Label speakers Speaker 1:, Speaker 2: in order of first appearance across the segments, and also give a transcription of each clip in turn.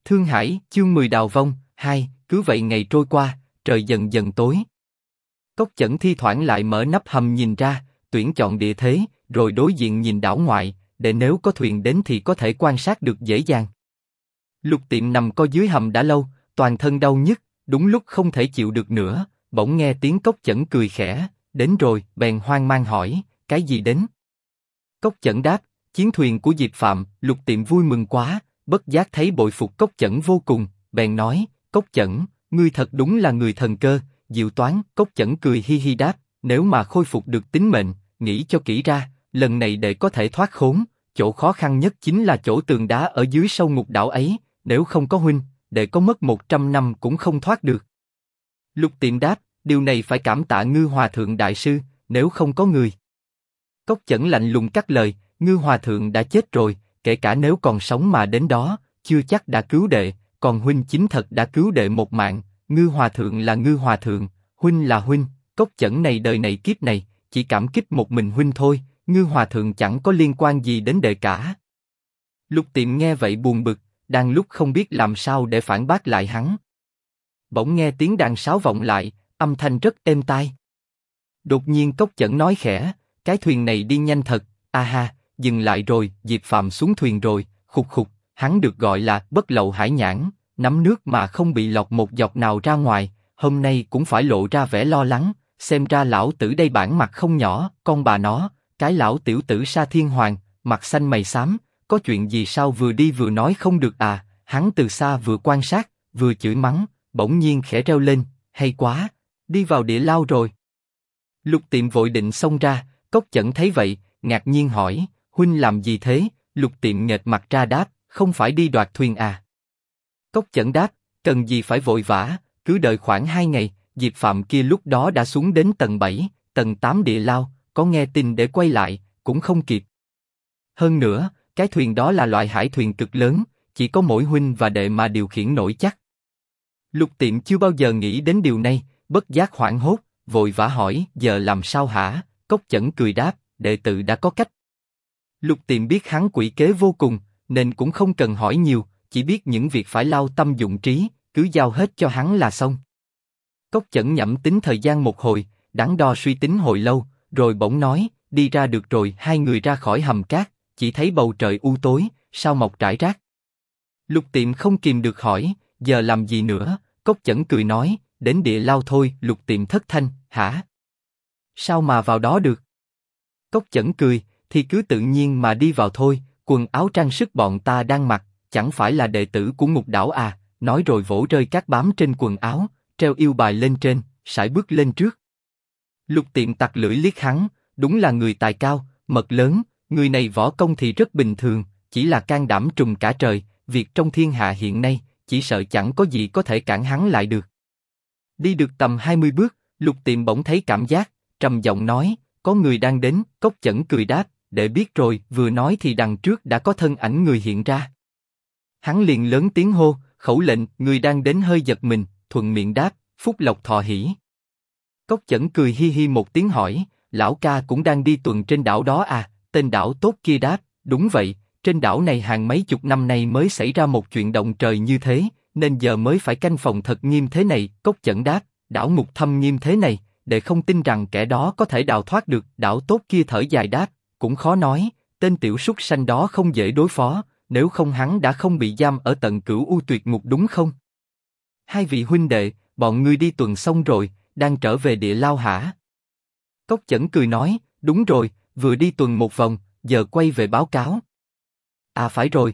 Speaker 1: Thương Hải, chương 10 Đào vong, 2, cứ vậy ngày trôi qua, trời dần dần tối. Cốc Chẩn thi thoảng lại mở nắp hầm nhìn ra, tuyển chọn địa thế, rồi đối diện nhìn đảo ngoại, để nếu có thuyền đến thì có thể quan sát được dễ dàng. Lục Tiệm nằm co dưới hầm đã lâu, toàn thân đau nhức, đúng lúc không thể chịu được nữa, bỗng nghe tiếng Cốc Chẩn cười khẽ, đến rồi, bèn hoang mang hỏi, cái gì đến? Cốc Chẩn đáp, chiến thuyền của Diệp Phạm. Lục Tiệm vui mừng quá, bất giác thấy bội phục Cốc Chẩn vô cùng, bèn nói, Cốc Chẩn, ngươi thật đúng là người thần cơ, diệu toán. Cốc Chẩn cười hi hi đáp, nếu mà khôi phục được tính mệnh, nghĩ cho kỹ ra, lần này để có thể thoát khốn, chỗ khó khăn nhất chính là chỗ tường đá ở dưới sâu ngục đảo ấy, nếu không có huynh, để có mất 100 năm cũng không thoát được. Lục Tiệm đáp, điều này phải cảm tạ Ngư Hòa Thượng đại sư, nếu không có người. Cốc Chẩn lạnh lùng cắt lời, Ngư Hòa Thượng đã chết rồi, kể cả nếu còn sống mà đến đó, chưa chắc đã cứu đệ, còn huynh chính thật đã cứu đệ một mạng. Ngư Hòa Thượng là Ngư Hòa Thượng, huynh là huynh, Cốc Chẩn này đời này kiếp này, chỉ cảm kích một mình huynh thôi, Ngư Hòa Thượng chẳng có liên quan gì đến đệ cả. Lục Tiệm nghe vậy buồn bực, đang lúc không biết làm sao để phản bác lại hắn. Bỗng nghe tiếng đàn sáo vọng lại, âm thanh rất êm tai. Đột nhiên Cốc Chẩn nói khẽ, cái thuyền này đi nhanh thật, a ha, dừng lại rồi, Diệp Phạm xuống thuyền rồi, khục khục, hắn được gọi là bất lậu hải nhãn, nắm nước mà không bị lọt một giọt nào ra ngoài, hôm nay cũng phải lộ ra vẻ lo lắng, xem ra lão tử đây bản mặt không nhỏ, con bà nó, cái lão tiểu tử Sa Thiên Hoàng, mặt xanh mày xám, có chuyện gì sao vừa đi vừa nói không được à? Hắn từ xa vừa quan sát, vừa chửi mắng, bỗng nhiên khẽ reo lên, hay quá, đi vào địa lao rồi. Lục Tiệm vội định xông ra, Cốc Chẩn thấy vậy, ngạc nhiên hỏi, huynh làm gì thế? Lục Tiệm nghệt mặt ra đáp, không phải đi đoạt thuyền à? Cốc Chẩn đáp, cần gì phải vội vã, cứ đợi khoảng 2 ngày, Diệp Phạm kia lúc đó đã xuống đến tầng 7, tầng 8 địa lao, có nghe tin để quay lại, cũng không kịp. Hơn nữa, cái thuyền đó là loại hải thuyền cực lớn, chỉ có mỗi huynh và đệ mà điều khiển nổi chắc. Lục Tiệm chưa bao giờ nghĩ đến điều này, bất giác hoảng hốt, vội vã hỏi, giờ làm sao hả? Cốc Chẩn cười đáp, đệ tử đã có cách. Lục Tiệm biết hắn quỷ kế vô cùng, nên cũng không cần hỏi nhiều, chỉ biết những việc phải lao tâm dụng trí, cứ giao hết cho hắn là xong. Cốc Chẩn nhẩm tính thời gian một hồi, đắn đo suy tính hồi lâu, rồi bỗng nói, đi ra được rồi. Hai người ra khỏi hầm cát, chỉ thấy bầu trời u tối, sao mọc rải rác. Lục Tiệm không kìm được hỏi, giờ làm gì nữa? Cốc Chẩn cười nói, đến địa lao thôi. Lục Tiệm thất thanh, hả? Sao mà vào đó được? Cốc Chẩn cười, thì cứ tự nhiên mà đi vào thôi, quần áo trang sức bọn ta đang mặc, chẳng phải là đệ tử của ngục đảo à? Nói rồi vỗ rơi cát bám trên quần áo, treo yêu bài lên trên, sải bước lên trước. Lục Tiệm tặc lưỡi liếc hắn, đúng là người tài cao, mật lớn, người này võ công thì rất bình thường, chỉ là can đảm trùm cả trời, việc trong thiên hạ hiện nay, chỉ sợ chẳng có gì có thể cản hắn lại được. Đi được tầm 20 bước, Lục Tiệm bỗng thấy cảm giác, trầm giọng nói, có người đang đến. Cốc Chẩn cười đáp, để biết rồi. Vừa nói thì đằng trước đã có thân ảnh người hiện ra. Hắn liền lớn tiếng hô, khẩu lệnh. Người đang đến hơi giật mình, thuận miệng đáp, phúc lộc thọ hỷ. Cốc Chẩn cười hi hi một tiếng hỏi, lão ca cũng đang đi tuần trên đảo đó à? Tên đảo tốt kia đáp, đúng vậy, trên đảo này hàng mấy chục năm nay mới xảy ra một chuyện động trời như thế, nên giờ mới phải canh phòng thật nghiêm thế này. Cốc Chẩn đáp, đảo ngục thâm nghiêm thế này, để không tin rằng kẻ đó có thể đào thoát được. Đảo tốt kia thở dài đáp, cũng khó nói, tên tiểu súc sanh đó không dễ đối phó, nếu không hắn đã không bị giam ở tận Cửu U Tuyệt Ngục đúng không? Hai vị huynh đệ, bọn ngươi đi tuần xong rồi, đang trở về địa lao hả? Cốc Chẩn cười nói, đúng rồi, vừa đi tuần một vòng, giờ quay về báo cáo. À phải rồi,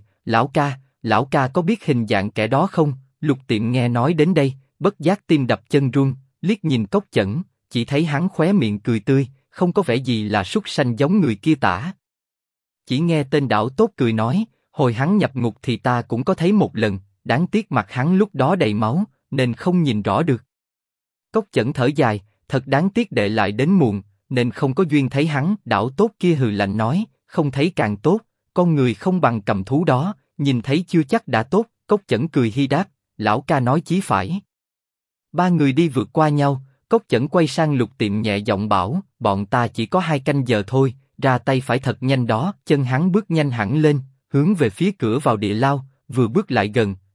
Speaker 1: lão ca có biết hình dạng kẻ đó không? Lục Tiệm nghe nói đến đây, bất giác tim đập chân run, liếc nhìn Cốc Chẩn, chỉ thấy hắn khóe miệng cười tươi, không có vẻ gì là súc sanh giống người kia tả. Chỉ nghe tên đảo tốt cười nói, hồi hắn nhập ngục thì ta cũng có thấy một lần, đáng tiếc mặt hắn lúc đó đầy máu, nên không nhìn rõ được. Cốc Chẩn thở dài, thật đáng tiếc đệ lại đến muộn, nên không có duyên thấy hắn. Đảo tốt kia hừ lạnh nói, không thấy càng tốt, con người không bằng cầm thú đó, nhìn thấy chưa chắc đã tốt. Cốc Chẩn cười hi đáp, lão ca nói chí phải. Ba người đi vượt qua nhau, Cốc Chẩn quay sang Lục Tiệm nhẹ giọng bảo, bọn ta chỉ có 2 canh giờ thôi, ra tay phải thật nhanh đó. Chân hắn bước nhanh hẳn lên, hướng về phía cửa vào địa lao, vừa bước lại gần,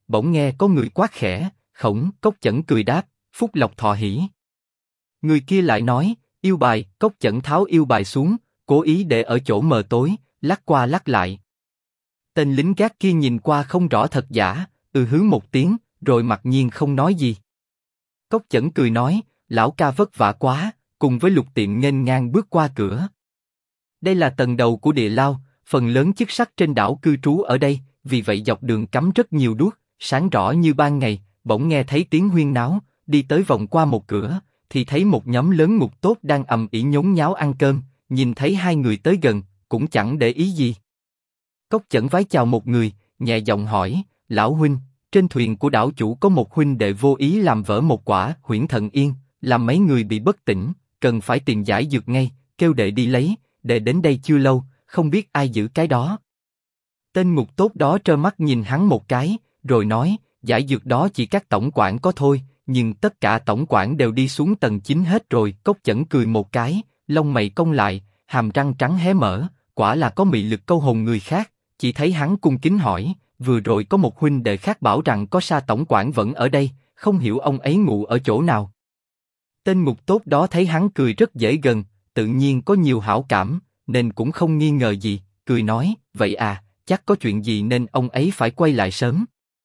Speaker 1: bỗng nghe có người quát khẽ, Khổng. Cốc Chẩn cười đáp, Phúc Lộc thọ hỷ. Người kia lại nói, yêu bài. Cốc Chẩn tháo yêu bài xuống, cố ý để ở chỗ mờ tối, lắc qua lắc lại. Tên lính gác kia nhìn qua không rõ thật giả, hứ một tiếng, rồi mặc nhiên không nói gì. Cốc Chẩn cười nói, lão ca vất vả quá, cùng với Lục Tiệm nghênh ngang bước qua cửa. Đây là tầng đầu của địa lao, phần lớn chức sắc trên đảo cư trú ở đây, vì vậy dọc đường cắm rất nhiều đuốc, sáng rõ như ban ngày. Bỗng nghe thấy tiếng huyên náo, đi tới vòng qua một cửa, thì thấy một nhóm lớn ngục tốt đang ầm ĩ nhốn nháo ăn cơm. Nhìn thấy hai người tới gần, cũng chẳng để ý gì. Cốc Chẩn vái chào một người, nhẹ giọng hỏi, lão huynh, trên thuyền của đảo chủ có một huynh đệ vô ý làm vỡ một quả huyễn thần yên, làm mấy người bị bất tỉnh, cần phải tìm giải dược ngay, kêu đệ đi lấy, đệ đến đây chưa lâu, không biết ai giữ cái đó. Tên ngục tốt đó trơ mắt nhìn hắn một cái, rồi nói, giải dược đó chỉ các tổng quản có thôi, nhưng tất cả tổng quản đều đi xuống tầng 9 hết rồi. Cốc Chẩn cười một cái, lông mày cong lại, hàm răng trắng hé mở, quả là có mị lực câu hồn người khác. Chỉ thấy hắn cung kính hỏi, vừa rồi có một huynh đệ khác bảo rằng có Sa tổng quản vẫn ở đây, không hiểu ông ấy ngụ ở chỗ nào. Tên ngục tốt đó thấy hắn cười rất dễ gần, tự nhiên có nhiều hảo cảm, nên cũng không nghi ngờ gì, cười nói, vậy à, chắc có chuyện gì nên ông ấy phải quay lại sớm.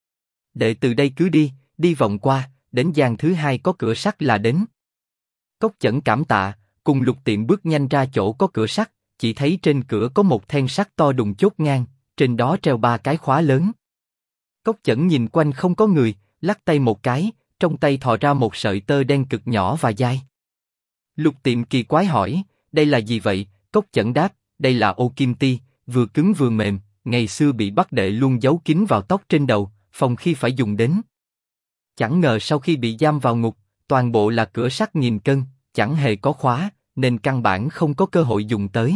Speaker 1: Đệ từ đây cứ đi vòng qua, đến gian thứ hai có cửa sắt là đến. Cốc Chẩn cảm tạ, cùng Lục Tiệm bước nhanh ra chỗ có cửa sắt, chỉ thấy trên cửa có một then sắt to đùng chốt ngang, trên đó treo 3 cái khóa lớn. Cốc Chẩn nhìn quanh không có người, lắc tay một cái, trong tay thò ra một sợi tơ đen cực nhỏ và dai. Lục Tiệm kỳ quái hỏi, đây là gì vậy? Cốc Chẩn đáp, đây là ô kim ti, vừa cứng vừa mềm, ngày xưa bị bắt đệ luôn giấu kín vào tóc trên đầu, phòng khi phải dùng đến. Chẳng ngờ sau khi bị giam vào ngục, toàn bộ là cửa sắt nghìn cân, chẳng hề có khóa, nên căn bản không có cơ hội dùng tới.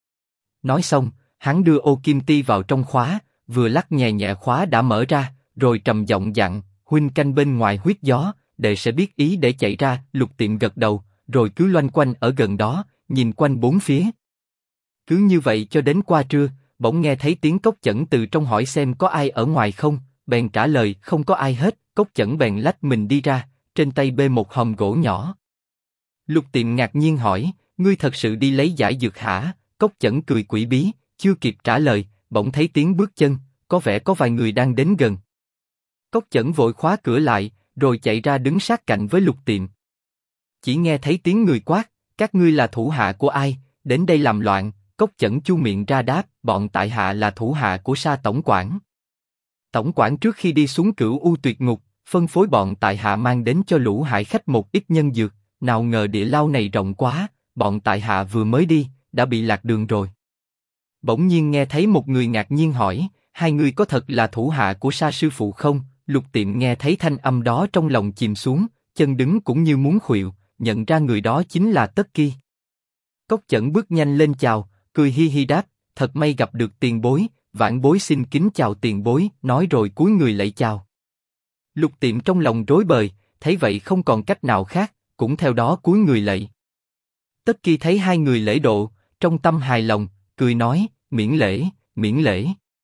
Speaker 1: Nói xong, hắn đưa ô kim ti vào trong khóa, vừa lắc nhẹ nhẹ khóa đã mở ra, rồi trầm giọng dặn, huynh canh bên ngoài huyết gió, đệ sẽ biết ý để chạy ra. Lục Tiệm gật đầu, rồi cứ loanh quanh ở gần đó, nhìn quanh bốn phía. Cứ như vậy cho đến qua trưa, bỗng nghe thấy tiếng Cốc Chẩn từ trong hỏi xem có ai ở ngoài không, bèn trả lời không có ai hết. Cốc Chẩn bèn lách mình đi ra, trên tay bê một hòm gỗ nhỏ. Lục Tiệm ngạc nhiên hỏi, ngươi thật sự đi lấy giải dược hả? Cốc Chẩn cười quỷ bí, chưa kịp trả lời, bỗng thấy tiếng bước chân, có vẻ có vài người đang đến gần. Cốc Chẩn vội khóa cửa lại, rồi chạy ra đứng sát cạnh với Lục Tiệm. Chỉ nghe thấy tiếng người quát, các ngươi là thủ hạ của ai, đến đây làm loạn? Cốc Chẩn chu miệng ra đáp, bọn tại hạ là thủ hạ của Sa tổng quản. Tổng quản trước khi đi xuống Cửu U Tuyệt Ngục, phân phối bọn tại hạ mang đến cho lũ hải khách một ít nhân dược, nào ngờ địa lao này rộng quá, bọn tại hạ vừa mới đi, đã bị lạc đường rồi. Bỗng nhiên nghe thấy một người ngạc nhiên hỏi, hai người có thật là thủ hạ của Sa sư phụ không? Lục Tiệm nghe thấy thanh âm đó trong lòng chìm xuống, chân đứng cũng như muốn khuỵu, nhận ra người đó chính là Tất Ki. Cốc Chẩn bước nhanh lên chào, cười hi hi đáp, thật may gặp được tiền bối, vãn bối xin kính chào tiền bối, nói rồi cúi người lạy chào. Lục Tiệm trong lòng rối bời, thấy vậy không còn cách nào khác, cũng theo đó cúi người lạy. Tất Ki thấy hai người lễ độ, trong tâm hài lòng, cười nói, miễn lễ, miễn lễ.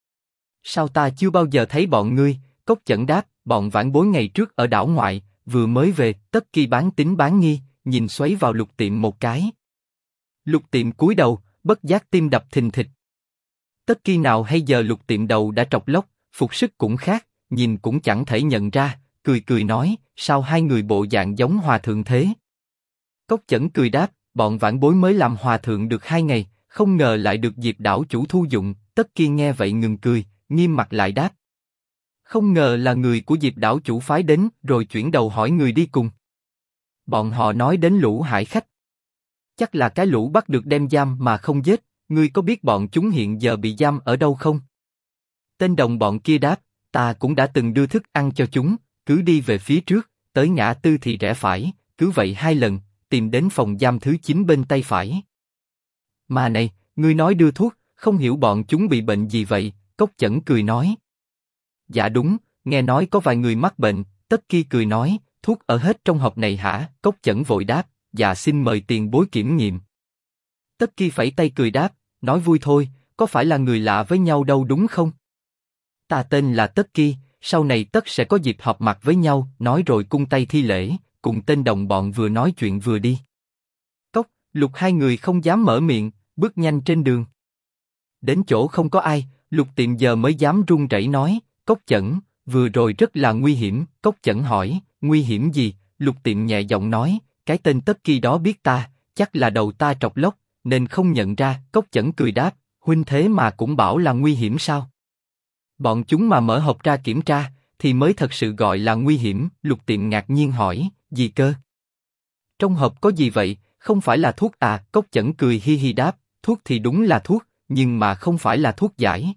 Speaker 1: Sao ta chưa bao giờ thấy bọn ngươi? Cốc Chẩn đáp, bọn vãn bối ngày trước ở đảo ngoại, vừa mới về. Tất Ki bán tín bán nghi, nhìn xoáy vào Lục Tiệm một cái. Lục Tiệm cúi đầu, bất giác tim đập thình thịch. Tất Ki nào hay giờ Lục Tiệm đầu đã trọc lóc, phục sức cũng khác, nhìn cũng chẳng thể nhận ra, cười cười nói, sao hai người bộ dạng giống hòa thượng thế? Cốc Chẩn cười đáp, bọn vãn bối mới làm hòa thượng được 2 ngày, không ngờ lại được Diệp đảo chủ thu dụng. Tất Ki nghe vậy ngừng cười, nghiêm mặt lại đáp, không ngờ là người của Diệp đảo chủ phái đến, rồi chuyển đầu hỏi người đi cùng. Bọn họ nói đến lũ hải khách. Chắc là cái lũ bắt được đem giam mà không giết, ngươi có biết bọn chúng hiện giờ bị giam ở đâu không? Tên đồng bọn kia đáp, ta cũng đã từng đưa thức ăn cho chúng, cứ đi về phía trước, tới ngã tư thì rẽ phải, cứ vậy 2 lần, tìm đến phòng giam thứ 9 bên tay phải. Mà này, ngươi nói đưa thuốc, không hiểu bọn chúng bị bệnh gì vậy? Cốc Chẩn cười nói. Dạ đúng, nghe nói có vài người mắc bệnh. Tất Ki cười nói, thuốc ở hết trong hộp này hả? Cốc Chẩn vội đáp, dạ xin mời tiền bối kiểm nghiệm. Tất Ki phẩy tay cười đáp, nói vui thôi, có phải là người lạ với nhau đâu đúng không? Ta tên là Tất Ki, sau này tất sẽ có dịp họp mặt với nhau, nói rồi cung tay thi lễ, cùng tên đồng bọn vừa nói chuyện vừa đi. Cốc, Lục hai người không dám mở miệng, bước nhanh trên đường. Đến chỗ không có ai, Lục Tiệm giờ mới dám run rẩy nói, Cốc Chẩn, vừa rồi rất là nguy hiểm. Cốc Chẩn hỏi, nguy hiểm gì? Lục Tiệm nhẹ giọng nói, cái tên Tất Kỳ đó biết ta, chắc là đầu ta trọc lóc, nên không nhận ra. Cốc Chẩn cười đáp, huynh thế mà cũng bảo là nguy hiểm sao? Bọn chúng mà mở hộp ra kiểm tra, thì mới thật sự gọi là nguy hiểm. Lục Tiệm ngạc nhiên hỏi, gì cơ? Trong hộp có gì vậy? Không phải là thuốc à? Cốc Chẩn cười hi hi đáp, thuốc thì đúng là thuốc, nhưng mà không phải là thuốc giải.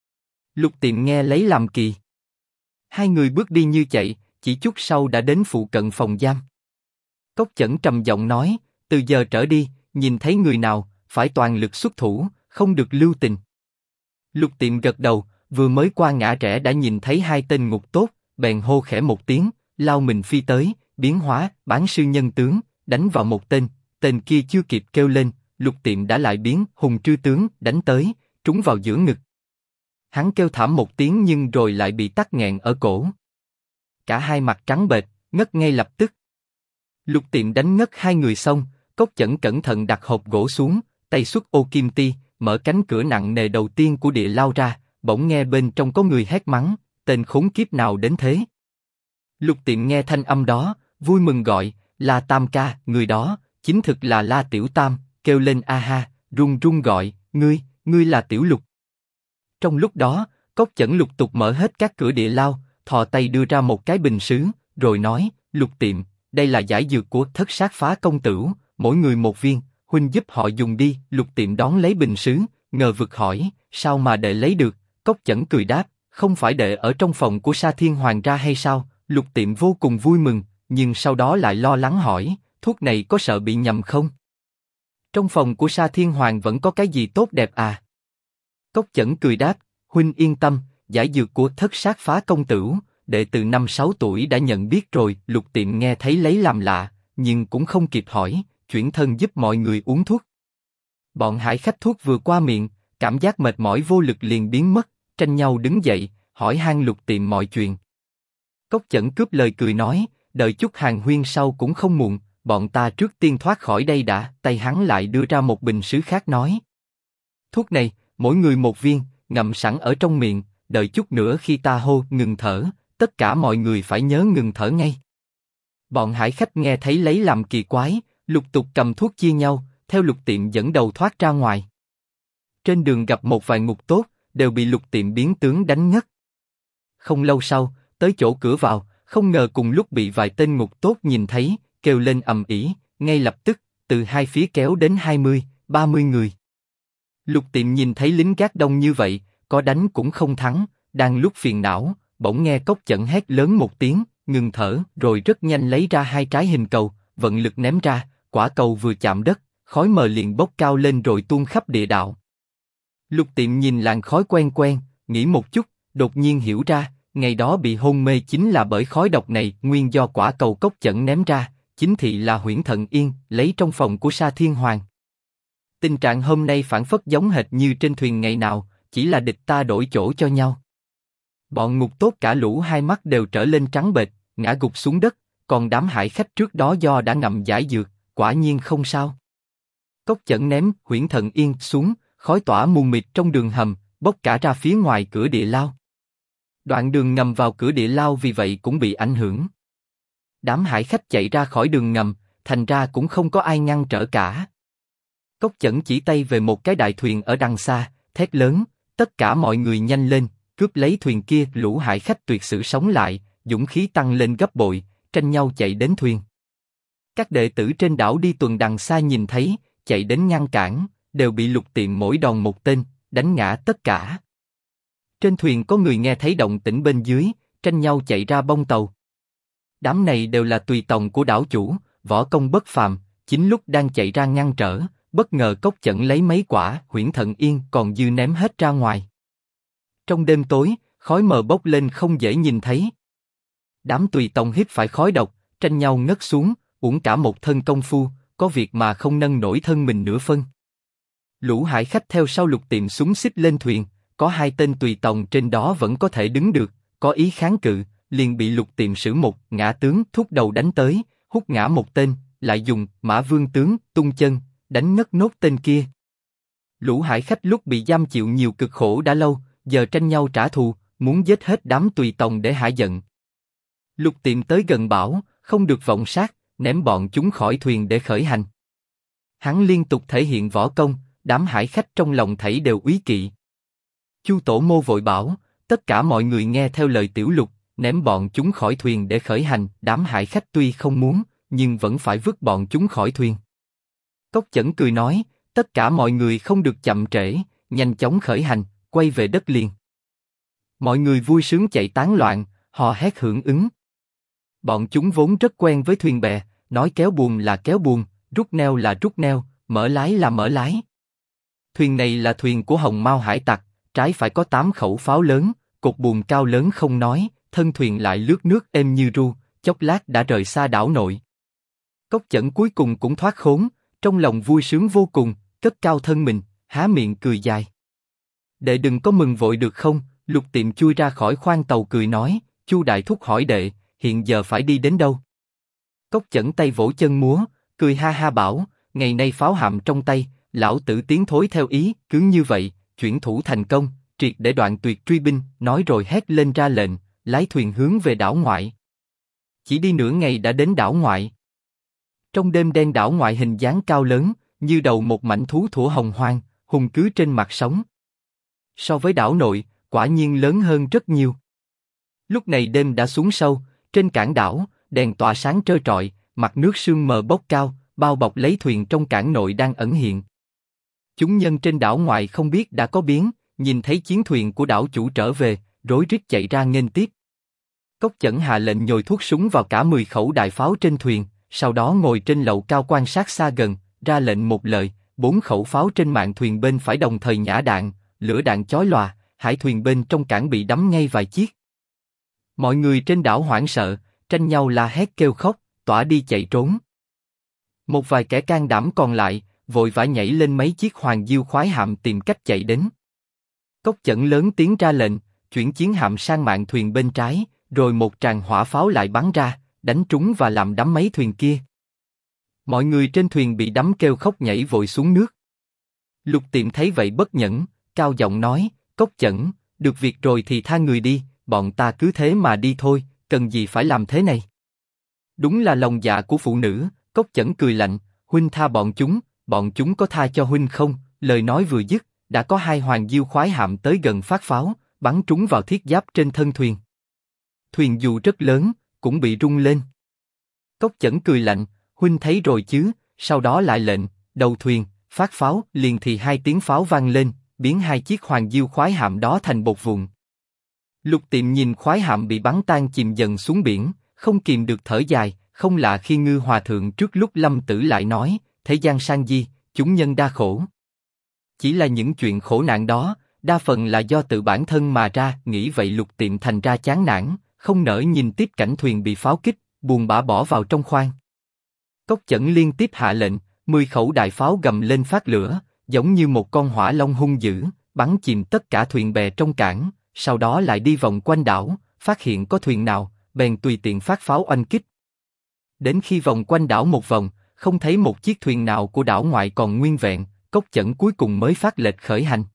Speaker 1: Lục Tiệm nghe lấy làm kỳ. Hai người bước đi như chạy, chỉ chút sau đã đến phụ cận phòng giam. Cốc Chẩn trầm giọng nói, từ giờ trở đi, nhìn thấy người nào, phải toàn lực xuất thủ, không được lưu tình. Lục Tiệm gật đầu, vừa mới qua ngã rẽ đã nhìn thấy hai tên ngục tốt, bèn hô khẽ một tiếng, lao mình phi tới, biến hóa, bán sư nhân tướng, đánh vào một tên, tên kia chưa kịp kêu lên, Lục Tiệm đã lại biến hùng trư tướng, đánh tới, trúng vào giữa ngực. Hắn kêu thảm một tiếng nhưng rồi lại bị tắc nghẹn ở cổ. Cả hai mặt trắng bệch, ngất ngay lập tức. Lục Tiệm đánh ngất hai người xong, Cốc Chẩn cẩn thận đặt hộp gỗ xuống, tay xuất ô kim ti, mở cánh cửa nặng nề đầu tiên của địa lao ra, bỗng nghe bên trong có người hét mắng, tên khốn kiếp nào đến thế? Lục Tiệm nghe thanh âm đó, vui mừng gọi, là Tam ca, người đó, chính thực là La Tiểu Tam, kêu lên a ha, run run gọi, ngươi là Tiểu Lục. Trong lúc đó, Cốc Chẩn lục tục mở hết các cửa địa lao, thò tay đưa ra một cái bình sứ, rồi nói, Lục Tiệm, đây là giải dược của Thất Sát Phá Công Tửu, mỗi người một viên, huynh giúp họ dùng đi. Lục Tiệm đón lấy bình sứ, ngờ vực hỏi, sao mà đệ lấy được? Cốc Chẩn cười đáp, không phải đệ ở trong phòng của Sa Thiên Hoàng ra hay sao? Lục Tiệm vô cùng vui mừng, nhưng sau đó lại lo lắng hỏi, thuốc này có sợ bị nhầm không? Trong phòng của Sa Thiên Hoàng vẫn có cái gì tốt đẹp à? Cốc Chẩn cười đáp, huynh yên tâm, giải dược của Thất Sát Phá Công Tửu, đệ từ 5-6 tuổi đã nhận biết rồi. Lục Tiệm nghe thấy lấy làm lạ, nhưng cũng không kịp hỏi, chuyển thân giúp mọi người uống thuốc. Bọn hải khách thuốc vừa qua miệng, cảm giác mệt mỏi vô lực liền biến mất, tranh nhau đứng dậy, hỏi han Lục Tiệm mọi chuyện. Cốc Chẩn cướp lời cười nói, đợi chút hàng huyên sau cũng không muộn, bọn ta trước tiên thoát khỏi đây đã. Tay hắn lại đưa ra một bình sứ khác nói, thuốc này, mỗi người một viên, ngậm sẵn ở trong miệng, đợi chút nữa khi ta hô ngừng thở, tất cả mọi người phải nhớ ngừng thở ngay. Bọn hải khách nghe thấy lấy làm kỳ quái, lục tục cầm thuốc chia nhau, theo Lục Tiệm dẫn đầu thoát ra ngoài. Trên đường gặp một vài ngục tốt, đều bị Lục Tiệm biến tướng đánh ngất. Không lâu sau, tới chỗ cửa vào, không ngờ cùng lúc bị vài tên ngục tốt nhìn thấy, kêu lên ầm ĩ, ngay lập tức, từ hai phía kéo đến 20-30 người. Lục Tiệm nhìn thấy lính gác đông như vậy, có đánh cũng không thắng, đang lúc phiền não, bỗng nghe Cốc Chẩn hét lớn một tiếng, ngừng thở, rồi rất nhanh lấy ra hai trái hình cầu, vận lực ném ra, quả cầu vừa chạm đất, khói mờ liền bốc cao lên rồi tuôn khắp địa đạo. Lục Tiệm nhìn làn khói quen quen, nghĩ một chút, đột nhiên hiểu ra, ngày đó bị hôn mê chính là bởi khói độc này, nguyên do quả cầu Cốc Chẩn ném ra, chính thị là Huyễn Thần Yên, lấy trong phòng của Sa Thiên Hoàng. Tình trạng hôm nay phản phất giống hệt như trên thuyền ngày nào, chỉ là địch ta đổi chỗ cho nhau. Bọn ngục tốt cả lũ hai mắt đều trở lên trắng bệch, ngã gục xuống đất, còn đám hải khách trước đó do đã ngậm giải dược, quả nhiên không sao. Cốc Chẩn ném Huyễn Thần Yên xuống, khói tỏa mù mịt trong đường hầm, bốc cả ra phía ngoài cửa địa lao. Đoạn đường ngầm vào cửa địa lao vì vậy cũng bị ảnh hưởng. Đám hải khách chạy ra khỏi đường ngầm, thành ra cũng không có ai ngăn trở cả. Cốc Chẩn chỉ tay về một cái đại thuyền ở đằng xa, thét lớn, tất cả mọi người nhanh lên, cướp lấy thuyền kia. Lũ hải khách tuyệt sự sống lại, dũng khí tăng lên gấp bội, tranh nhau chạy đến thuyền. Các đệ tử trên đảo đi tuần đằng xa nhìn thấy, chạy đến ngăn cản, đều bị Lục Tiệm mỗi đòn một tên, đánh ngã tất cả. Trên thuyền có người nghe thấy động tĩnh bên dưới, tranh nhau chạy ra bông tàu. Đám này đều là tùy tòng của đảo chủ, võ công bất phàm, chính lúc đang chạy ra ngăn trở, bất ngờ Cốc Chẩn lấy mấy quả Huyễn Thần Yên còn dư ném hết ra ngoài. Trong đêm tối, khói mờ bốc lên không dễ nhìn thấy. Đám tùy tòng hít phải khói độc, tranh nhau ngất xuống, uổng cả một thân công phu, có việc mà không nâng nổi thân mình nửa phân. Lũ hải khách theo sau Lục Tiệm xúm xít lên thuyền, có hai tên tùy tòng trên đó vẫn có thể đứng được, có ý kháng cự, liền bị Lục Tiệm sử một ngã tướng thúc đầu đánh tới, hút ngã một tên, lại dùng Mã Vương tướng tung chân đánh ngất nốt tên kia. Lũ hải khách lúc bị giam chịu nhiều cực khổ đã lâu, giờ tranh nhau trả thù, muốn giết hết đám tùy tòng để hả giận. Lục Tiệm tới gần bảo, không được vọng sát, ném bọn chúng khỏi thuyền để khởi hành. Hắn liên tục thể hiện võ công, đám hải khách trong lòng thảy đều úy kỵ. Chu Tổ Mô vội bảo, tất cả mọi người nghe theo lời Tiểu Lục, ném bọn chúng khỏi thuyền để khởi hành. Đám hải khách tuy không muốn, nhưng vẫn phải vứt bọn chúng khỏi thuyền. Cốc Chẩn cười nói, tất cả mọi người không được chậm trễ, nhanh chóng khởi hành, quay về đất liền. Mọi người vui sướng chạy tán loạn, hò hét hưởng ứng. Bọn chúng vốn rất quen với thuyền bè, nói kéo buồm là kéo buồm, rút neo là rút neo, mở lái là mở lái. Thuyền này là thuyền của Hồng Mao hải tặc, trái phải có 8 khẩu pháo lớn, cột buồm cao lớn không nói, thân thuyền lại lướt nước êm như ru, chốc lát đã rời xa đảo nội. Cốc Chẩn cuối cùng cũng thoát khốn, trong lòng vui sướng vô cùng, cất cao thân mình, há miệng cười dài. Đệ đừng có mừng vội được không? Lục Tiệm chui ra khỏi khoang tàu cười nói, Chu đại thúc hỏi đệ, hiện giờ phải đi đến đâu? Cốc Chẩn tay vỗ chân múa, cười ha ha bảo, ngày nay pháo hạm trong tay, lão tử tiến thối theo ý, cứ như vậy, chuyển thủ thành công, triệt để đoạn tuyệt truy binh, nói rồi hét lên ra lệnh, lái thuyền hướng về đảo ngoại. Chỉ đi nửa ngày đã đến đảo ngoại. Trong đêm đen đảo ngoại hình dáng cao lớn, như đầu một mảnh thú thủa hồng hoang, hùng cứ trên mặt sóng. So với đảo nội, quả nhiên lớn hơn rất nhiều. Lúc này đêm đã xuống sâu, trên cảng đảo, đèn tỏa sáng trơ trọi, mặt nước sương mờ bốc cao, bao bọc lấy thuyền trong cảng nội đang ẩn hiện. Chúng nhân trên đảo ngoại không biết đã có biến, nhìn thấy chiến thuyền của đảo chủ trở về, rối rít chạy ra nghênh tiếp. Cốc Chẩn hạ lệnh nhồi thuốc súng vào cả 10 khẩu đại pháo trên thuyền, sau đó ngồi trên lậu cao quan sát xa gần, ra lệnh một lời, 4 khẩu pháo trên mạn thuyền bên phải đồng thời nhả đạn, lửa đạn chói lòa, hải thuyền bên trong cảng bị đắm ngay vài chiếc. Mọi người trên đảo hoảng sợ, tranh nhau la hét kêu khóc, tỏa đi chạy trốn. Một vài kẻ can đảm còn lại, vội vã nhảy lên mấy chiếc hoàng diêu khoái hạm tìm cách chạy đến. Cốc Chẩn lớn tiếng ra lệnh, chuyển chiến hạm sang mạn thuyền bên trái, rồi một tràng hỏa pháo lại bắn ra, đánh trúng và làm đắm mấy thuyền kia. Mọi người trên thuyền bị đắm kêu khóc nhảy vội xuống nước. Lục Tiệm thấy vậy bất nhẫn, cao giọng nói, Cốc Chẩn, được việc rồi thì tha người đi, bọn ta cứ thế mà đi thôi, cần gì phải làm thế này? Đúng là lòng dạ của phụ nữ. Cốc Chẩn cười lạnh, huynh tha bọn chúng có tha cho huynh không? Lời nói vừa dứt, đã có 2 hoàng diêu khoái hạm tới gần phát pháo, bắn trúng vào thiết giáp trên thân thuyền. Thuyền dù rất lớn, cũng bị rung lên. Cốc Chẩn cười lạnh, huynh thấy rồi chứ? Sau đó lại lệnh, đầu thuyền, phát pháo, liền thì 2 tiếng pháo vang lên, biến 2 chiếc hoàng diêu khoái hạm đó thành bột vụn. Lục Tiệm nhìn khoái hạm bị bắn tan chìm dần xuống biển, không kìm được thở dài. Không lạ khi Ngư Hòa Thượng trước lúc lâm tử lại nói, thế gian sang di, chúng nhân đa khổ. Chỉ là những chuyện khổ nạn đó, đa phần là do tự bản thân mà ra. Nghĩ vậy Lục Tiệm thành ra chán nản, không nỡ nhìn tiếp cảnh thuyền bị pháo kích, buồn bã bỏ vào trong khoang. Cốc Chẩn liên tiếp hạ lệnh, 10 khẩu đại pháo gầm lên phát lửa, giống như một con hỏa long hung dữ, bắn chìm tất cả thuyền bè trong cảng. Sau đó lại đi vòng quanh đảo, phát hiện có thuyền nào, bèn tùy tiện phát pháo oanh kích. Đến khi vòng quanh đảo một vòng, không thấy một chiếc thuyền nào của đảo ngoại còn nguyên vẹn, Cốc Chẩn cuối cùng mới phát lệnh khởi hành.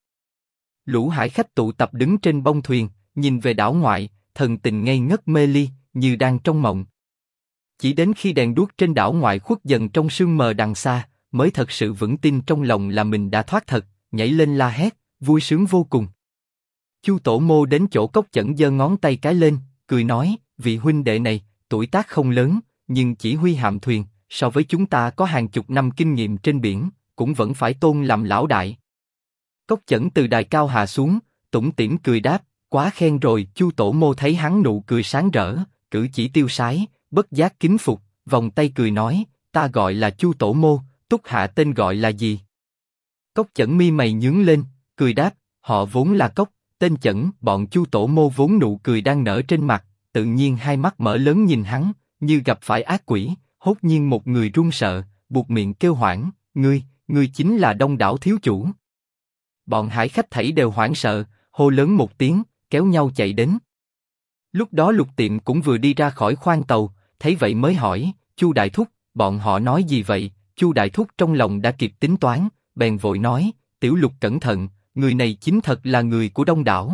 Speaker 1: Lũ hải khách tụ tập đứng trên bông thuyền, nhìn về đảo ngoại, thần tình ngây ngất mê ly, như đang trong mộng. Chỉ đến khi đèn đuốc trên đảo ngoại khuất dần trong sương mờ đằng xa, mới thật sự vững tin trong lòng là mình đã thoát thật, nhảy lên la hét, vui sướng vô cùng. Chu Tổ Mô đến chỗ Cốc Chẩn giơ ngón tay cái lên, cười nói, vị huynh đệ này, tuổi tác không lớn, nhưng chỉ huy hạm thuyền, so với chúng ta có hàng chục năm kinh nghiệm trên biển, cũng vẫn phải tôn làm lão đại. Cốc Chẩn từ đài cao hạ xuống, tủm tỉm cười đáp, quá khen rồi. Chu Tổ Mô thấy hắn nụ cười sáng rỡ, cử chỉ tiêu sái, bất giác kính phục, vòng tay cười nói, ta gọi là Chu Tổ Mô, Túc hạ tên gọi là gì? Cốc Chẩn mi mày nhướng lên, cười đáp, họ vốn là Cốc, tên Chẩn. Bọn Chu Tổ Mô vốn nụ cười đang nở trên mặt, tự nhiên hai mắt mở lớn nhìn hắn, như gặp phải ác quỷ. Hốt nhiên một người run sợ, buột miệng kêu hoảng, ngươi chính là Đông đảo thiếu chủ. Bọn hải khách thảy đều hoảng sợ, hô lớn một tiếng, kéo nhau chạy đến. Lúc đó Lục Tiệm cũng vừa đi ra khỏi khoang tàu, thấy vậy mới hỏi, Chu Đại Thúc, bọn họ nói gì vậy? Chu Đại Thúc trong lòng đã kịp tính toán, bèn vội nói, Tiểu Lục cẩn thận, người này chính thật là người của Đông Đảo.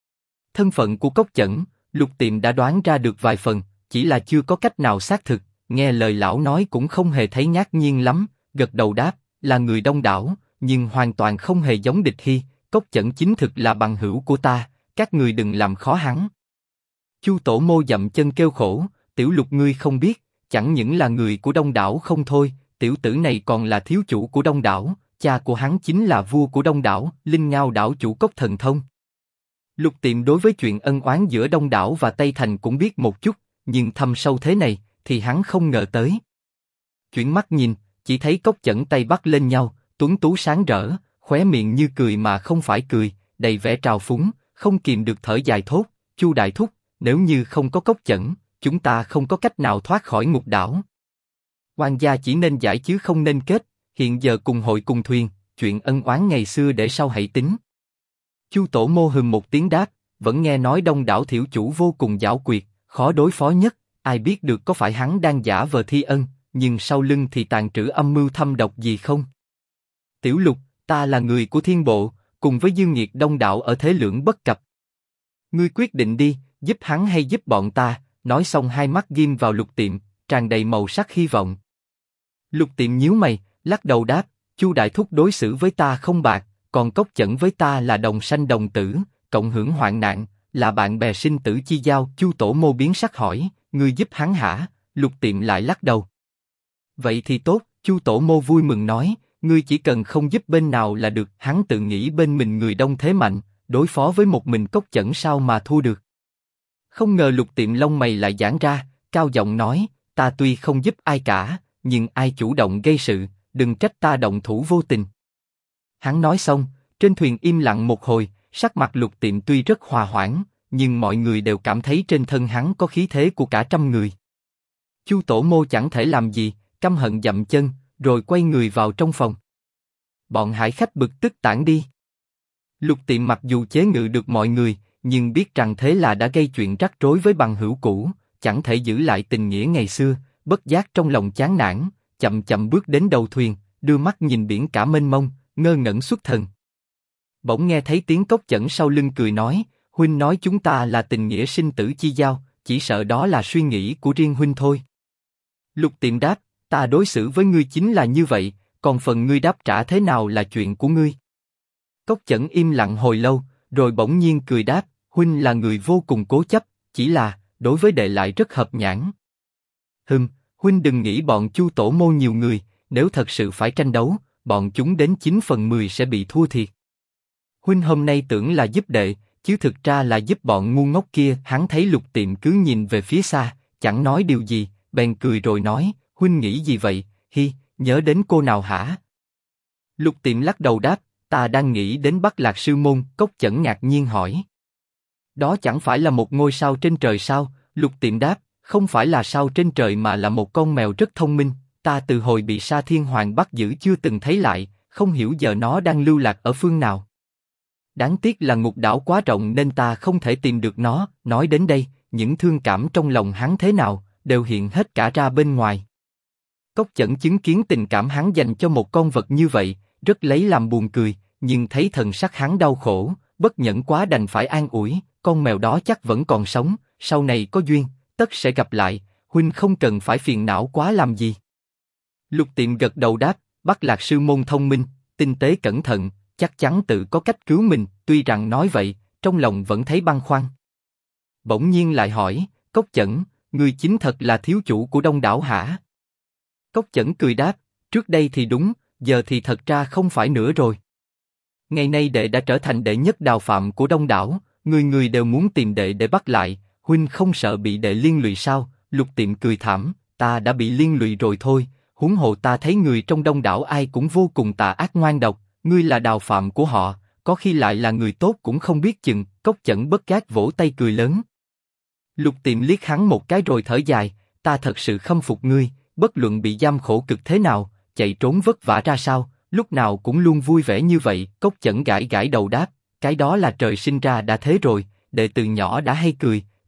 Speaker 1: Thân phận của Cốc Chẩn, Lục Tiệm đã đoán ra được vài phần, chỉ là chưa có cách nào xác thực. Nghe lời lão nói cũng không hề thấy ngạc nhiên lắm, gật đầu đáp, là người Đông Đảo, nhưng hoàn toàn không hề giống Địch Hy. Cốc Chẩn chính thực là bằng hữu của ta, các người đừng làm khó hắn. Chu Tổ Mô dậm chân kêu khổ, Tiểu Lục ngươi không biết, chẳng những là người của Đông Đảo không thôi, tiểu tử này còn là thiếu chủ của Đông Đảo, cha của hắn chính là vua của Đông Đảo, Linh Ngao đảo chủ Cốc Thần Thông. Lục Tiệm đối với chuyện ân oán giữa Đông Đảo và Tây Thành cũng biết một chút, nhưng thâm sâu thế này thì hắn không ngờ tới. Chuyển mắt nhìn, chỉ thấy Cốc Chẩn tay bắt lên nhau, tuấn tú sáng rỡ, khóe miệng như cười mà không phải cười, đầy vẻ trào phúng, không kìm được thở dài thốt, Chu Đại Thúc, nếu như không có Cốc Chẩn, chúng ta không có cách nào thoát khỏi ngục đảo. Oan gia chỉ nên giải chứ không nên kết, hiện giờ cùng hội cùng thuyền, chuyện ân oán ngày xưa để sau hãy tính. Chu Tổ Mô hừ một tiếng đáp, vẫn nghe nói Đông Đảo thiếu chủ vô cùng giảo quyệt, khó đối phó nhất, ai biết được có phải hắn đang giả vờ thi ân, nhưng sau lưng thì tàn trữ âm mưu thâm độc gì không? Tiểu Lục, ta là người của Thiên Bộ, cùng với Dương Nghiệt Đông Đảo ở thế lưỡng bất cập. Ngươi quyết định đi, giúp hắn hay giúp bọn ta? Nói xong hai mắt ghim vào Lục Tiệm, tràn đầy màu sắc hy vọng. Lục Tiệm nhíu mày, lắc đầu đáp, Chu Đại Thúc đối xử với ta không bạc, còn Cốc Chẩn với ta là đồng sanh đồng tử, cộng hưởng hoạn nạn, là bạn bè sinh tử chi giao. Chu Tổ Mô biến sắc hỏi, ngươi giúp hắn hả? Lục Tiệm lại lắc đầu. Vậy thì tốt, Chu Tổ Mô vui mừng nói, ngươi chỉ cần không giúp bên nào là được. Hắn tự nghĩ bên mình người đông thế mạnh, đối phó với một mình Cốc Chẩn sao mà thua được. Không ngờ Lục Tiệm lông mày lại giãn ra, cao giọng nói, ta tuy không giúp ai cả, nhưng ai chủ động gây sự, đừng trách ta động thủ vô tình. Hắn nói xong, trên thuyền im lặng một hồi, sắc mặt Lục Tiệm tuy rất hòa hoãn, nhưng mọi người đều cảm thấy trên thân hắn có khí thế của cả trăm người. Chu Tổ Mô chẳng thể làm gì, căm hận dậm chân, rồi quay người vào trong phòng. Bọn hải khách bực tức tản đi. Lục Tiệm mặc dù chế ngự được mọi người, nhưng biết rằng thế là đã gây chuyện rắc rối với bằng hữu cũ, chẳng thể giữ lại tình nghĩa ngày xưa, bất giác trong lòng chán nản, chậm chậm bước đến đầu thuyền, đưa mắt nhìn biển cả mênh mông, ngơ ngẩn xuất thần. Bỗng nghe thấy tiếng Cốc Chẩn sau lưng cười nói, huynh nói chúng ta là tình nghĩa sinh tử chi giao, chỉ sợ đó là suy nghĩ của riêng huynh thôi. Lục Tiệm đáp, ta đối xử với ngươi chính là như vậy, còn phần ngươi đáp trả thế nào là chuyện của ngươi. Cốc Chẩn im lặng hồi lâu, rồi bỗng nhiên cười đáp, huynh là người vô cùng cố chấp, chỉ là đối với đệ lại rất hợp nhãn. Huynh đừng nghĩ bọn Chu Tổ Mô nhiều người, nếu thật sự phải tranh đấu, bọn chúng đến 9/10 sẽ bị thua thiệt. Huynh hôm nay tưởng là giúp đệ, chứ thực ra là giúp bọn ngu ngốc kia. Hắn thấy Lục Tiệm cứ nhìn về phía xa, chẳng nói điều gì, bèn cười rồi nói, huynh nghĩ gì vậy? Hi, nhớ đến cô nào hả? Lục Tiệm lắc đầu đáp, ta đang nghĩ đến Bắc Lạc Sư Môn. Cốc Chẩn ngạc nhiên hỏi, đó chẳng phải là một ngôi sao trên trời sao? Lục Tiệm đáp, không phải là sao trên trời mà là một con mèo rất thông minh. Ta từ hồi bị Sa Thiên Hoàng bắt giữ chưa từng thấy lại, không hiểu giờ nó đang lưu lạc ở phương nào. Đáng tiếc là ngục đảo quá rộng nên ta không thể tìm được nó. Nói đến đây, những thương cảm trong lòng hắn thế nào đều hiện hết cả ra bên ngoài. Cốc Chẩn chứng kiến tình cảm hắn dành cho một con vật như vậy, rất lấy làm buồn cười, nhưng thấy thần sắc hắn đau khổ, bất nhẫn quá đành phải an ủi, con mèo đó chắc vẫn còn sống, sau này có duyên, tất sẽ gặp lại, huynh không cần phải phiền não quá làm gì. Lục Tiệm gật đầu đáp, Bắc Lạc Sư Môn thông minh, tinh tế cẩn thận, chắc chắn tự có cách cứu mình. Tuy rằng nói vậy, trong lòng vẫn thấy băn khoăn. Bỗng nhiên lại hỏi, Cốc Chẩn, ngươi chính thật là thiếu chủ của Đông Đảo hả? Cốc Chẩn cười đáp, trước đây thì đúng, giờ thì thật ra không phải nữa rồi. Ngày nay đệ đã trở thành đệ nhất đào phạm của Đông Đảo, người người đều muốn tìm đệ để bắt lại, huynh không sợ bị đệ liên lụy sao? Lục Tiệm cười thảm, ta đã bị liên lụy rồi thôi, huống hồ ta thấy người trong Đông Đảo ai cũng vô cùng tà ác ngoan độc, ngươi là đào phạm của họ, có khi lại là người tốt cũng không biết chừng. Cốc Chẩn bất giác vỗ tay cười lớn. Lục Tiệm liếc hắn một cái rồi thở dài, ta thật sự khâm phục ngươi, bất luận bị giam khổ cực thế nào, chạy trốn vất vả ra sao, lúc nào cũng luôn vui vẻ như vậy. Cốc Chẩn gãi gãi đầu đáp, cái đó là trời sinh ra đã thế rồi, đệ từ nhỏ đã hay cười,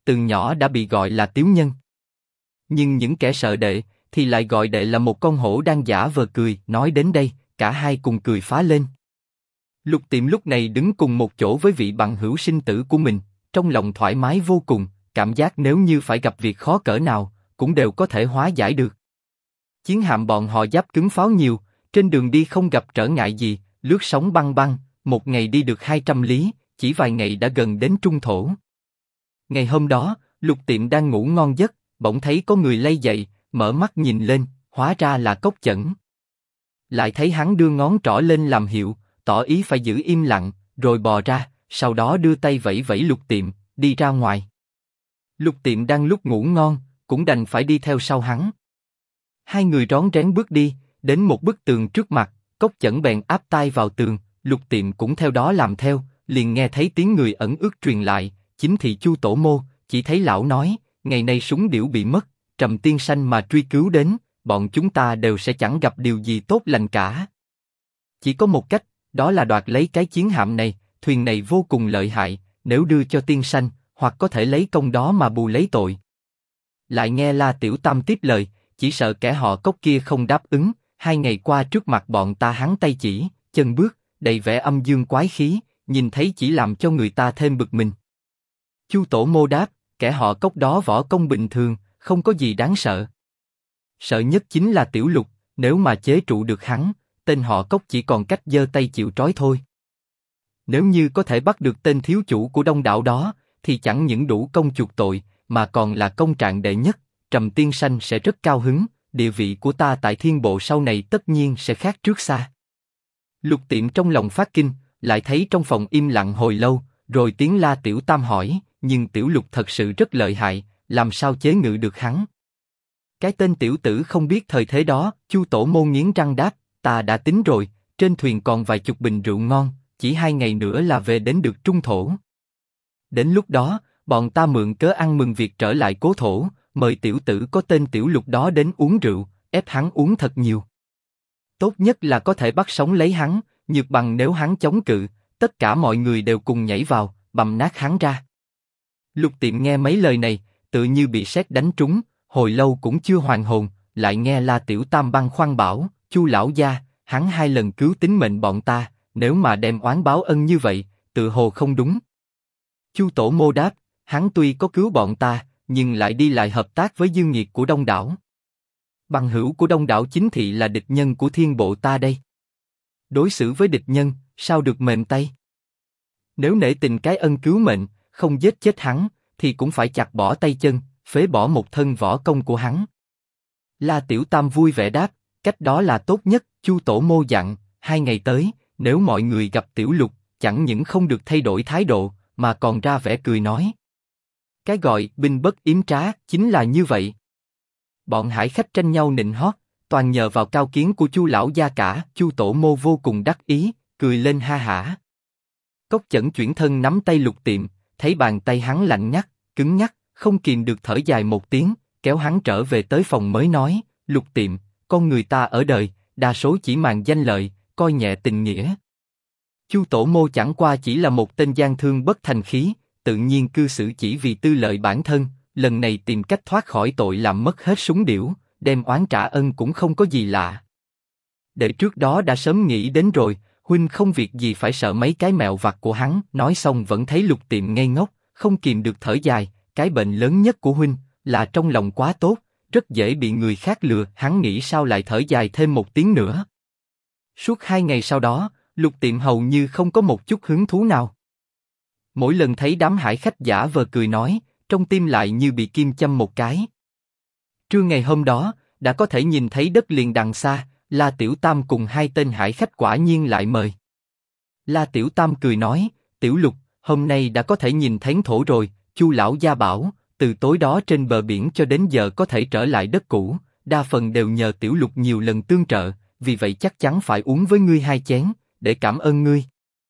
Speaker 1: từ nhỏ đã bị gọi là Tiếu Nhân. Nhưng những kẻ sợ đệ, thì lại gọi đệ là một con hổ đang giả vờ cười. Nói đến đây, cả hai cùng cười phá lên. Lục Tiệm lúc này đứng cùng một chỗ với vị bằng hữu sinh tử của mình, trong lòng thoải mái vô cùng, cảm giác nếu như phải gặp việc khó cỡ nào, cũng đều có thể hóa giải được. Chiến hạm bọn họ giáp cứng pháo nhiều, trên đường đi không gặp trở ngại gì, lướt sóng băng băng, một ngày đi được 200 lý, chỉ vài ngày đã gần đến trung thổ. Ngày hôm đó, Lục Tiệm đang ngủ ngon giấc, bỗng thấy có người lay dậy, mở mắt nhìn lên, hóa ra là Cốc Chẩn. Lại thấy hắn đưa ngón trỏ lên làm hiệu, tỏ ý phải giữ im lặng, rồi bò ra, sau đó đưa tay vẫy vẫy Lục Tiệm, đi ra ngoài. Lục Tiệm đang lúc ngủ ngon, cũng đành phải đi theo sau hắn. Hai người rón rén bước đi, đến một bức tường trước mặt, Cốc Chẩn bèn áp tai vào tường, Lục Tiệm cũng theo đó làm theo, liền nghe thấy tiếng người ẩn ước truyền lại, chính thị Chu Tổ Mô, chỉ thấy lão nói, ngày nay súng điểu bị mất, Trầm Tiên Sanh mà truy cứu đến, bọn chúng ta đều sẽ chẳng gặp điều gì tốt lành cả. Chỉ có một cách, đó là đoạt lấy cái chiến hạm này, thuyền này vô cùng lợi hại, nếu đưa cho Tiên Sanh, hoặc có thể lấy công đó mà bù lấy tội. Lại nghe La Tiểu Tam tiếp lời, chỉ sợ kẻ họ Cốc kia không đáp ứng, 2 ngày qua trước mặt bọn ta hắn tay chỉ, chân bước, đầy vẻ âm dương quái khí, nhìn thấy chỉ làm cho người ta thêm bực mình. Chu Tổ Mô đáp, kẻ họ Cốc đó võ công bình thường, không có gì đáng sợ. Sợ nhất chính là Tiểu Lục, nếu mà chế trụ được hắn, tên họ Cốc chỉ còn cách giơ tay chịu trói thôi. Nếu như có thể bắt được tên thiếu chủ của Đông Đảo đó, thì chẳng những đủ công chuộc tội, mà còn là công trạng đệ nhất, Trầm Tiên Sanh sẽ rất cao hứng, địa vị của ta tại thiên bộ sau này tất nhiên sẽ khác trước xa. Lục Tiệm trong lòng phát kinh, lại thấy trong phòng im lặng hồi lâu, rồi tiếng La Tiểu Tam hỏi, nhưng Tiểu Lục thật sự rất lợi hại, làm sao chế ngự được hắn? Cái tên tiểu tử không biết thời thế đó, Chu Tổ Môn nghiến răng đáp, ta đã tính rồi, trên thuyền còn vài chục bình rượu ngon, chỉ 2 ngày nữa là về đến được trung thổ. Đến lúc đó, bọn ta mượn cớ ăn mừng việc trở lại cố thổ, mời tiểu tử có tên Tiểu Lục đó đến uống rượu, ép hắn uống thật nhiều. Tốt nhất là có thể bắt sống lấy hắn, nhược bằng nếu hắn chống cự, tất cả mọi người đều cùng nhảy vào, bầm nát hắn ra. Lục Tiệm nghe mấy lời này, tự như bị sét đánh trúng, hồi lâu cũng chưa hoàn hồn, lại nghe La Tiểu Tam băn khoăn bảo, Chu lão gia, hắn 2 lần cứu tính mệnh bọn ta, nếu mà đem oán báo ân như vậy, tự hồ không đúng. Chu Tổ Mô đáp, hắn tuy có cứu bọn ta, nhưng lại đi lại hợp tác với dương nghiệt của Đông Đảo. Bằng hữu của Đông Đảo chính thị là địch nhân của thiên bộ ta đây. Đối xử với địch nhân, sao được mềm tay? Nếu nể tình cái ân cứu mệnh, không giết chết hắn, thì cũng phải chặt bỏ tay chân, phế bỏ một thân võ công của hắn. La Tiểu Tam vui vẻ đáp, cách đó là tốt nhất. Chu Tổ Mô dặn, 2 ngày tới, nếu mọi người gặp Tiểu Lục, chẳng những không được thay đổi thái độ, mà còn ra vẻ cười nói. Cái gọi binh bất yếm trá chính là như vậy. Bọn hải khách tranh nhau nịnh hót, toàn nhờ vào cao kiến của Chu lão gia cả. Chu Tổ Mô vô cùng đắc ý, cười lên ha hả. Cốc Chẩn chuyển thân nắm tay Lục Tiệm, thấy bàn tay hắn lạnh ngắt, cứng nhắc, không kìm được thở dài một tiếng, kéo hắn trở về tới phòng mới nói, Lục Tiệm, con người ta ở đời, đa số chỉ màng danh lợi, coi nhẹ tình nghĩa. Chu Tổ Mô chẳng qua chỉ là một tên gian thương bất thành khí, tự nhiên cư xử chỉ vì tư lợi bản thân, lần này tìm cách thoát khỏi tội làm mất hết súng điểu, đem oán trả ân cũng không có gì lạ. Để trước đó đã sớm nghĩ đến rồi, huynh không việc gì phải sợ mấy cái mẹo vặt của hắn. Nói xong vẫn thấy Lục Tiệm ngây ngốc, không kìm được thở dài, cái bệnh lớn nhất của huynh là trong lòng quá tốt, rất dễ bị người khác lừa. Hắn nghĩ sao lại thở dài thêm một tiếng nữa. Suốt 2 ngày sau đó, Lục Tiệm hầu như không có một chút hứng thú nào. Mỗi lần thấy đám hải khách giả vờ cười nói, trong tim lại như bị kim châm một cái. Trưa ngày hôm đó, đã có thể nhìn thấy đất liền đằng xa, La Tiểu Tam cùng 2 tên hải khách quả nhiên lại mời. La Tiểu Tam cười nói, Tiểu Lục, hôm nay đã có thể nhìn thánh thổ rồi. Chu lão gia bảo, từ tối đó trên bờ biển cho đến giờ có thể trở lại đất cũ, đa phần đều nhờ Tiểu Lục nhiều lần tương trợ, vì vậy chắc chắn phải uống với ngươi 2 chén, để cảm ơn ngươi.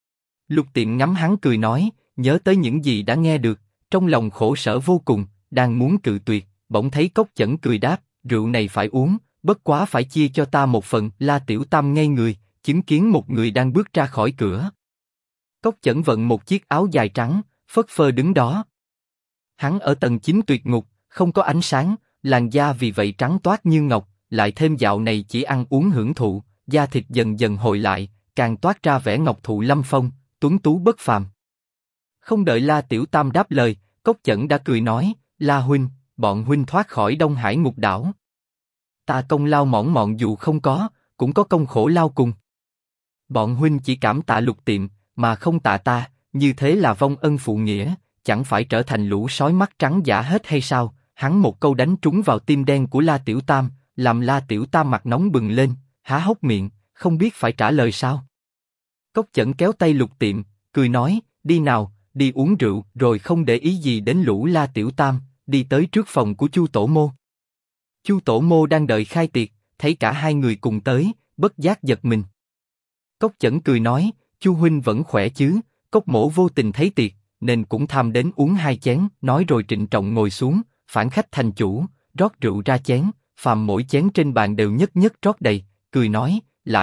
Speaker 1: Lục Tiệm ngắm hắn cười nói, nhớ tới những gì đã nghe được, trong lòng khổ sở vô cùng, đang muốn cự tuyệt, bỗng thấy Cốc Chẩn cười đáp, rượu này phải uống, bất quá phải chia cho ta một phần. La Tiểu Tam ngây người, chứng kiến một người đang bước ra khỏi cửa. Cốc Chẩn vận một chiếc áo dài trắng, phất phơ đứng đó. Hắn ở tầng 9 tuyệt ngục, không có ánh sáng, làn da vì vậy trắng toát như ngọc, lại thêm dạo này chỉ ăn uống hưởng thụ, da thịt dần dần hồi lại, càng toát ra vẻ ngọc thụ lâm phong, tuấn tú bất phàm. Không đợi La Tiểu Tam đáp lời, Cốc Chẩn đã cười nói, La huynh, bọn huynh thoát khỏi Đông Hải ngục đảo. Ta công lao mỏn mọn dù không có, cũng có công khổ lao cùng. Bọn huynh chỉ cảm tạ Lục Tiệm, mà không tạ ta, như thế là vong ân phụ nghĩa, chẳng phải trở thành lũ sói mắt trắng giả hết hay sao? Hắn một câu đánh trúng vào tim đen của La Tiểu Tam, làm La Tiểu Tam mặt nóng bừng lên, há hốc miệng, không biết phải trả lời sao. Cốc Chẩn kéo tay Lục Tiệm, cười nói, đi nào, đi uống rượu, rồi không để ý gì đến lũ La Tiểu Tam, đi tới trước phòng của Chu Tổ Mô. Chu Tổ Mô đang đợi khai tiệc, thấy cả hai người cùng tới, bất giác giật mình. Cốc Chẩn cười nói, Chu huynh vẫn khỏe chứ? Cốc Mỗ vô tình thấy tiệc, nên cũng tham đến uống hai chén, nói rồi trịnh trọng ngồi xuống, phản khách thành chủ, rót rượu ra chén, phàm mỗi chén trên bàn đều nhất nhất rót đầy, cười nói,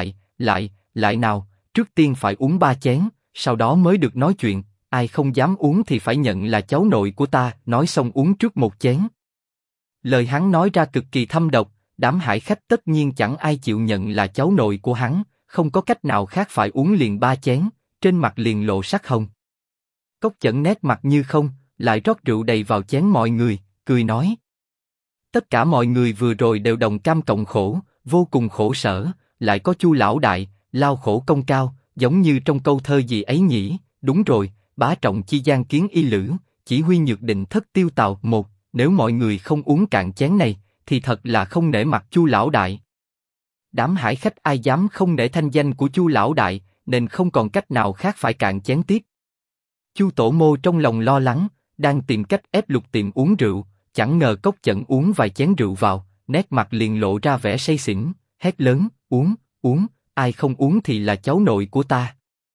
Speaker 1: lại nào, trước tiên phải uống 3 chén, sau đó mới được nói chuyện, ai không dám uống thì phải nhận là cháu nội của ta, nói xong uống trước 1 chén. Lời hắn nói ra cực kỳ thâm độc, đám hải khách tất nhiên chẳng ai chịu nhận là cháu nội của hắn, không có cách nào khác phải uống liền 3 chén, trên mặt liền lộ sắc hồng. Cốc Chẩn nét mặt như không, lại rót rượu đầy vào chén mọi người, cười nói. Tất cả mọi người vừa rồi đều đồng cam cộng khổ, vô cùng khổ sở, lại có Chu lão đại, lao khổ công cao, giống như trong câu thơ gì ấy nhỉ, đúng rồi, bá trọng chi gian kiến y lữ, chỉ huy nhược định thất tiêu tào một, nếu mọi người không uống cạn chén này, thì thật là không nể mặt Chu lão đại. Đám hải khách ai dám không nể thanh danh của Chu lão đại, nên không còn cách nào khác phải cạn chén tiếp. Chu Tổ Mô trong lòng lo lắng, đang tìm cách ép Lục Tiệm uống rượu, chẳng ngờ Cốc Chẩn uống vài chén rượu vào, nét mặt liền lộ ra vẻ say xỉn, hét lớn, uống, ai không uống thì là cháu nội của ta.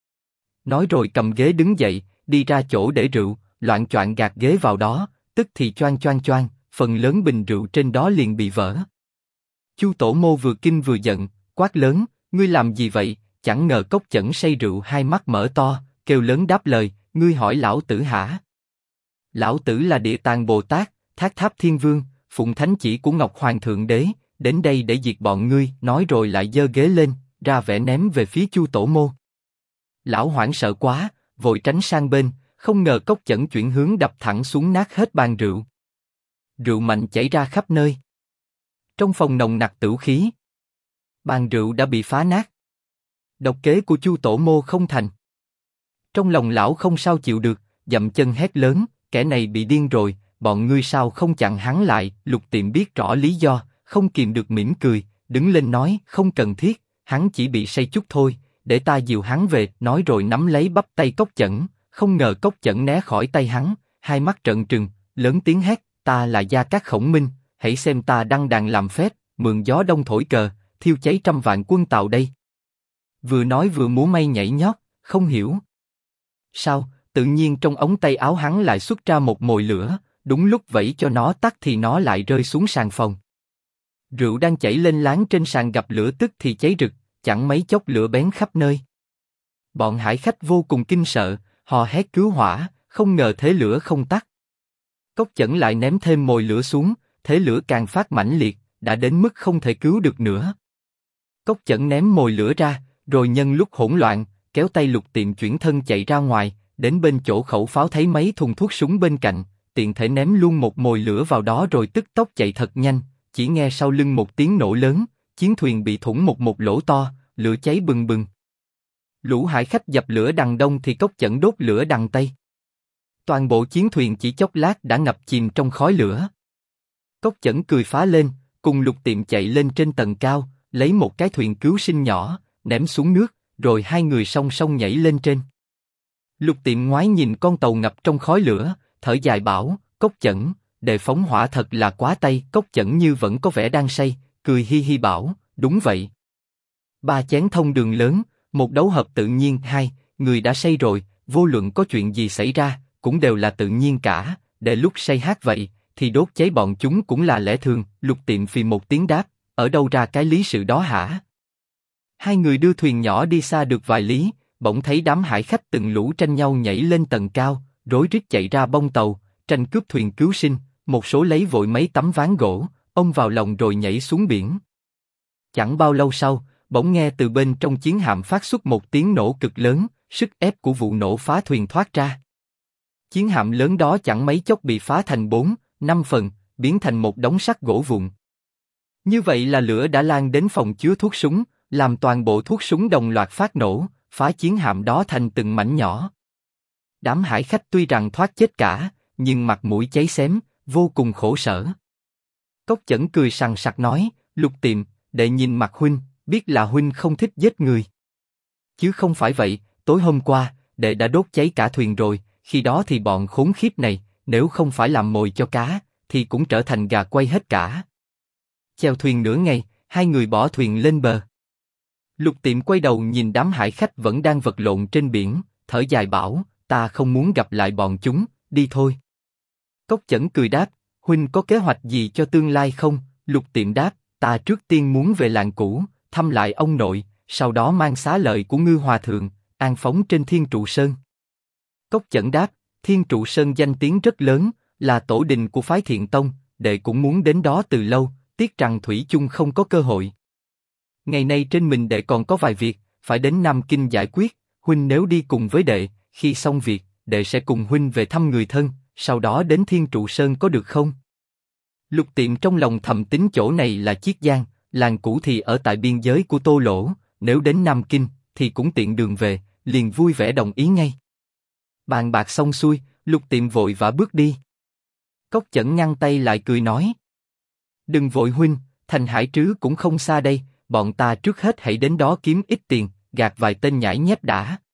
Speaker 1: Nói rồi cầm ghế đứng dậy, đi ra chỗ để rượu, loạng choạng gạt ghế vào đó, tức thì choang, phần lớn bình rượu trên đó liền bị vỡ. Chu Tổ Mô vừa kinh vừa giận, quát lớn, ngươi làm gì vậy? Chẳng ngờ Cốc Chẩn say rượu hai mắt mở to, kêu lớn đáp lời, ngươi hỏi lão tử hả? Lão tử là Địa Tạng Bồ Tát, Thác Tháp Thiên Vương, phụng thánh chỉ của Ngọc Hoàng Thượng Đế, đến đây để diệt bọn ngươi. Nói rồi lại giơ ghế lên, ra vẻ ném về phía Chu Tổ Mô. Lão hoảng sợ quá, vội tránh sang bên, không ngờ Cốc Chẩn chuyển hướng đập thẳng xuống nát hết bàn rượu. Rượu mạnh chảy ra khắp nơi. Trong phòng nồng nặc tửu khí, bàn rượu đã bị phá nát. Độc kế của Chu Tổ Mô không thành. Trong lòng lão không sao chịu được, dậm chân hét lớn, kẻ này bị điên rồi, bọn ngươi sao không chặn hắn lại? Lục Tiệm biết rõ lý do, không kìm được mỉm cười, đứng lên nói, không cần thiết, hắn chỉ bị say chút thôi, để ta dìu hắn về. Nói rồi nắm lấy bắp tay Cốc Chẩn, không ngờ Cốc Chẩn né khỏi tay hắn, hai mắt trợn trừng, lớn tiếng hét, ta là Gia Cát Khổng Minh, hãy xem ta đăng đàn làm phép, mượn gió đông thổi cờ, thiêu cháy trăm vạn quân Tàu đây. Vừa nói vừa múa may nhảy nhót, không hiểu sao, tự nhiên trong ống tay áo hắn lại xuất ra một mồi lửa, đúng lúc vẫy cho nó tắt thì nó lại rơi xuống sàn phòng. Rượu đang chảy lên láng trên sàn gặp lửa tức thì cháy rực, chẳng mấy chốc lửa bén khắp nơi. Bọn hải khách vô cùng kinh sợ, hò hét cứu hỏa, không ngờ thế lửa không tắt. Cốc Chẩn lại ném thêm mồi lửa xuống, thế lửa càng phát mãnh liệt, đã đến mức không thể cứu được nữa. Cốc Chẩn ném mồi lửa ra, rồi nhân lúc hỗn loạn, kéo tay Lục Tiệm chuyển thân chạy ra ngoài, đến bên chỗ khẩu pháo thấy mấy thùng thuốc súng bên cạnh, tiện thể ném luôn một mồi lửa vào đó rồi tức tốc chạy thật nhanh. Chỉ nghe sau lưng một tiếng nổ lớn, chiến thuyền bị thủng một lỗ to, lửa cháy bừng bừng. Lũ hải khách dập lửa đằng đông thì Cốc Chẩn đốt lửa đằng tây. Toàn bộ chiến thuyền chỉ chốc lát đã ngập chìm trong khói lửa. Cốc Chẩn cười phá lên, cùng Lục Tiệm chạy lên trên tầng cao, lấy một cái thuyền cứu sinh nhỏ, ném xuống nước, rồi hai người song song nhảy lên trên. Lục Tiệm ngoái nhìn con tàu ngập trong khói lửa, thở dài bảo, Cốc Chẩn, đề phóng hỏa thật là quá tay. Cốc Chẩn như vẫn có vẻ đang say, cười hi hi bảo, đúng vậy. 3 chén thông đường lớn, một đấu hợp tự nhiên. 2, người đã say rồi, vô luận có chuyện gì xảy ra, cũng đều là tự nhiên cả, để lúc say hát vậy, thì đốt cháy bọn chúng cũng là lẽ thường. Lục Tiệm phì một tiếng đáp, ở đâu ra cái lý sự đó hả? Hai người đưa thuyền nhỏ đi xa được vài lý, bỗng thấy đám hải khách từng lũ tranh nhau nhảy lên tầng cao, rối rít chạy ra bông tàu, tranh cướp thuyền cứu sinh, một số lấy vội mấy tấm ván gỗ, ông vào lòng rồi nhảy xuống biển. Chẳng bao lâu sau, bỗng nghe từ bên trong chiến hạm phát xuất một tiếng nổ cực lớn, sức ép của vụ nổ phá thuyền thoát ra. Chiến hạm lớn đó chẳng mấy chốc bị phá thành 4-5 phần, biến thành một đống sắt gỗ vụn. Như vậy là lửa đã lan đến phòng chứa thuốc súng, làm toàn bộ thuốc súng đồng loạt phát nổ, phá chiến hạm đó thành từng mảnh nhỏ. Đám hải khách tuy rằng thoát chết cả, nhưng mặt mũi cháy xém, vô cùng khổ sở. Cốc Chẩn cười sằng sặc nói, Lục Tiệm, đệ nhìn mặt huynh, biết là huynh không thích giết người. Chứ không phải vậy, tối hôm qua, đệ đã đốt cháy cả thuyền rồi, khi đó thì bọn khốn khiếp này, nếu không phải làm mồi cho cá, thì cũng trở thành gà quay hết cả. Chèo thuyền nửa ngày, hai người bỏ thuyền lên bờ. Lục Tiệm quay đầu nhìn đám hải khách vẫn đang vật lộn trên biển, thở dài bảo, ta không muốn gặp lại bọn chúng, đi thôi. Cốc Chẩn cười đáp, huynh có kế hoạch gì cho tương lai không? Lục Tiệm đáp, ta trước tiên muốn về làng cũ, thăm lại ông nội, sau đó mang xá lợi của Ngư Hòa Thượng, an phóng trên Thiên Trụ Sơn. Cốc Chẩn đáp, Thiên Trụ Sơn danh tiếng rất lớn, là tổ đình của phái Thiện Tông, đệ cũng muốn đến đó từ lâu, tiếc rằng thủy chung không có cơ hội. Ngày nay trên mình đệ còn có vài việc, phải đến Nam Kinh giải quyết, huynh nếu đi cùng với đệ, khi xong việc, đệ sẽ cùng huynh về thăm người thân, sau đó đến Thiên Trụ Sơn có được không? Lục Tiệm trong lòng thầm tính chỗ này là Chiết Giang, làng cũ thì ở tại biên giới của Tô Lỗ, nếu đến Nam Kinh, thì cũng tiện đường về, liền vui vẻ đồng ý ngay. Bàn bạc xong xuôi, Lục Tiệm vội vã bước đi. Cốc Chẩn ngăn tay lại cười nói, đừng vội huynh, thành Hải Trứ cũng không xa đây, bọn ta trước hết hãy đến đó kiếm ít tiền, gạt vài tên nhãi nhép đã.